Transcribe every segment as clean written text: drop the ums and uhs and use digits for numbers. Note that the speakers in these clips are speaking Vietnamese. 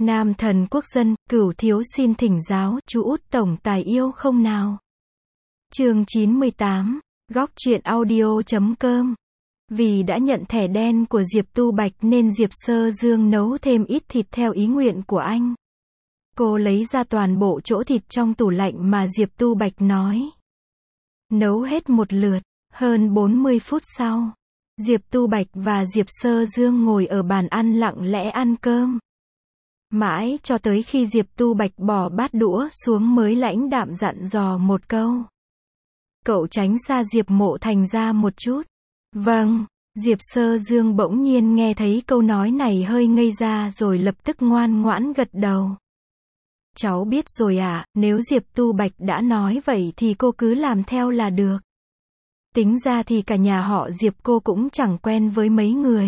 Nam thần quốc dân, Cửu thiếu xin thỉnh giáo, chú út tổng tài yêu không nào? Chương 98, góc truyện audio.com. Vì đã nhận thẻ đen của Diệp Tu Bạch nên Diệp Sơ Dương nấu thêm ít thịt theo ý nguyện của anh. Cô lấy ra toàn bộ chỗ thịt trong tủ lạnh mà Diệp Tu Bạch nói. Nấu hết một lượt, hơn 40 phút sau, Diệp Tu Bạch và Diệp Sơ Dương ngồi ở bàn ăn lặng lẽ ăn cơm. Mãi cho tới khi Diệp Tu Bạch bỏ bát đũa xuống mới lãnh đạm dặn dò một câu. Cậu tránh xa Diệp Mộ Thành ra một chút. Vâng, Diệp Sơ Dương bỗng nhiên nghe thấy câu nói này hơi ngây ra rồi lập tức ngoan ngoãn gật đầu. Cháu biết rồi ạ, nếu Diệp Tu Bạch đã nói vậy thì cô cứ làm theo là được. Tính ra thì cả nhà họ Diệp cô cũng chẳng quen với mấy người.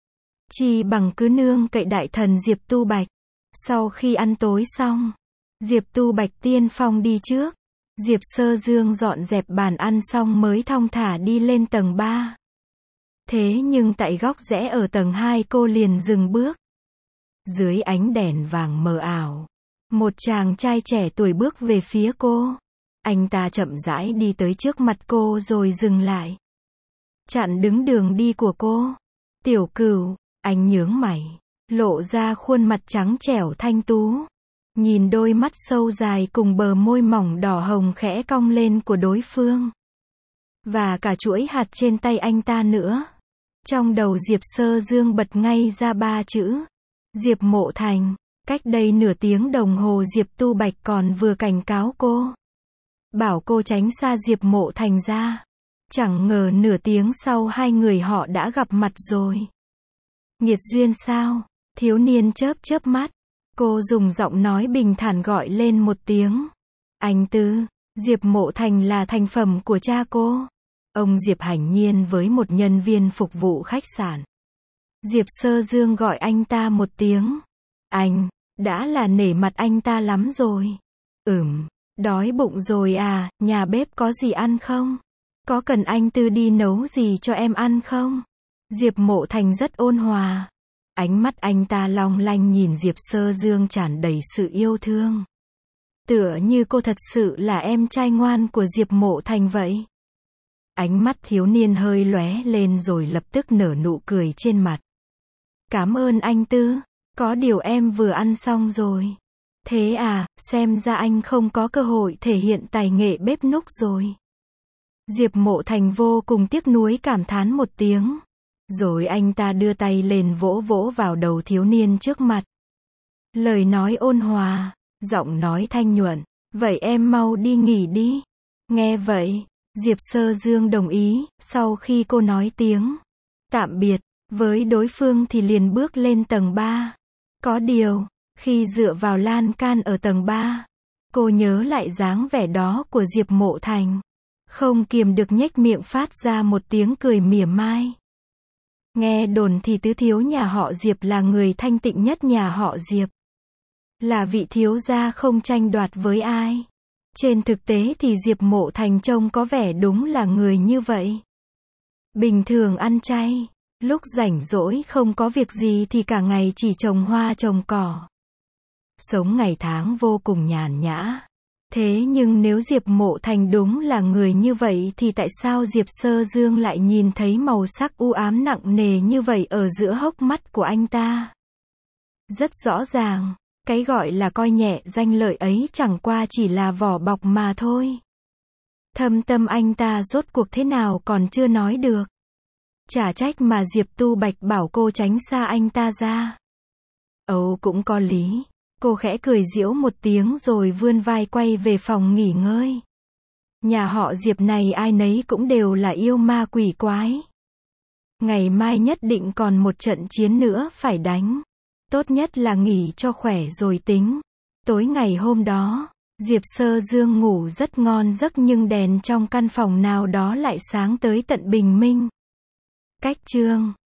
Chỉ bằng cứ nương cậy đại thần Diệp Tu Bạch. Sau khi ăn tối xong, Diệp Tu Bạch tiên phong đi trước. Diệp Sơ Dương dọn dẹp bàn ăn xong mới thong thả đi lên tầng 3. Thế nhưng tại góc rẽ ở tầng 2 cô liền dừng bước. Dưới ánh đèn vàng mờ ảo, một chàng trai trẻ tuổi bước về phía cô. Anh ta chậm rãi đi tới trước mặt cô rồi dừng lại. Chặn đứng đường đi của cô. Tiểu Cửu, anh nhướng mày, lộ ra khuôn mặt trắng trẻo thanh tú. Nhìn đôi mắt sâu dài cùng bờ môi mỏng đỏ hồng khẽ cong lên của đối phương. Và cả chuỗi hạt trên tay anh ta nữa. Trong đầu Diệp Sơ Dương bật ngay ra 3 chữ. Diệp Mộ Thành. Cách đây nửa tiếng đồng hồ Diệp Tu Bạch còn vừa cảnh cáo cô. Bảo cô tránh xa Diệp Mộ Thành ra. Chẳng ngờ nửa tiếng sau hai người họ đã gặp mặt rồi. Nghiệt duyên sao? Thiếu niên chớp chớp mắt. Cô dùng giọng nói bình thản gọi lên một tiếng. Anh Tư, Diệp Mộ Thành là thành phẩm của cha cô. Ông Diệp Hành Nhiên với một nhân viên phục vụ khách sạn. Diệp Sơ Dương gọi anh ta một tiếng. Anh, đã là nể mặt anh ta lắm rồi. Đói bụng rồi à, nhà bếp có gì ăn không? Có cần anh Tư đi nấu gì cho em ăn không? Diệp Mộ Thành rất ôn hòa. Ánh mắt anh ta long lanh nhìn Diệp Sơ Dương tràn đầy sự yêu thương. Tựa như cô thật sự là em trai ngoan của Diệp Mộ Thành vậy. Ánh mắt thiếu niên hơi lóe lên rồi lập tức nở nụ cười trên mặt. Cảm ơn anh Tư, có điều em vừa ăn xong rồi. Thế à, xem ra anh không có cơ hội thể hiện tài nghệ bếp núc rồi. Diệp Mộ Thành vô cùng tiếc nuối cảm thán một tiếng. Rồi anh ta đưa tay lên vỗ vỗ vào đầu thiếu niên trước mặt. Lời nói ôn hòa, giọng nói thanh nhuận. Vậy em mau đi nghỉ đi. Nghe vậy, Diệp Sơ Dương đồng ý, sau khi cô nói tiếng tạm biệt với đối phương thì liền bước lên tầng 3. Có điều, khi dựa vào lan can ở tầng 3, cô nhớ lại dáng vẻ đó của Diệp Mộ Thành. Không kiềm được nhếch miệng phát ra một tiếng cười mỉa mai. Nghe đồn thì tứ thiếu nhà họ Diệp là người thanh tịnh nhất nhà họ Diệp. Là vị thiếu gia không tranh đoạt với ai. Trên thực tế thì Diệp Mộ Thành trông có vẻ đúng là người như vậy. Bình thường ăn chay, lúc rảnh rỗi không có việc gì thì cả ngày chỉ trồng hoa trồng cỏ. Sống ngày tháng vô cùng nhàn nhã. Thế nhưng nếu Diệp Mộ Thành đúng là người như vậy thì tại sao Diệp Sơ Dương lại nhìn thấy màu sắc u ám nặng nề như vậy ở giữa hốc mắt của anh ta? Rất rõ ràng, cái gọi là coi nhẹ danh lợi ấy chẳng qua chỉ là vỏ bọc mà thôi. Thâm tâm anh ta rốt cuộc thế nào còn chưa nói được. Chả trách mà Diệp Tu Bạch bảo cô tránh xa anh ta ra. Âu cũng có lý. Cô khẽ cười giễu một tiếng rồi vươn vai quay về phòng nghỉ ngơi. Nhà họ Diệp này ai nấy cũng đều là yêu ma quỷ quái. Ngày mai nhất định còn một trận chiến nữa phải đánh. Tốt nhất là nghỉ cho khỏe rồi tính. Tối ngày hôm đó, Diệp Sơ Dương ngủ rất ngon giấc nhưng đèn trong căn phòng nào đó lại sáng tới tận bình minh. Cách chương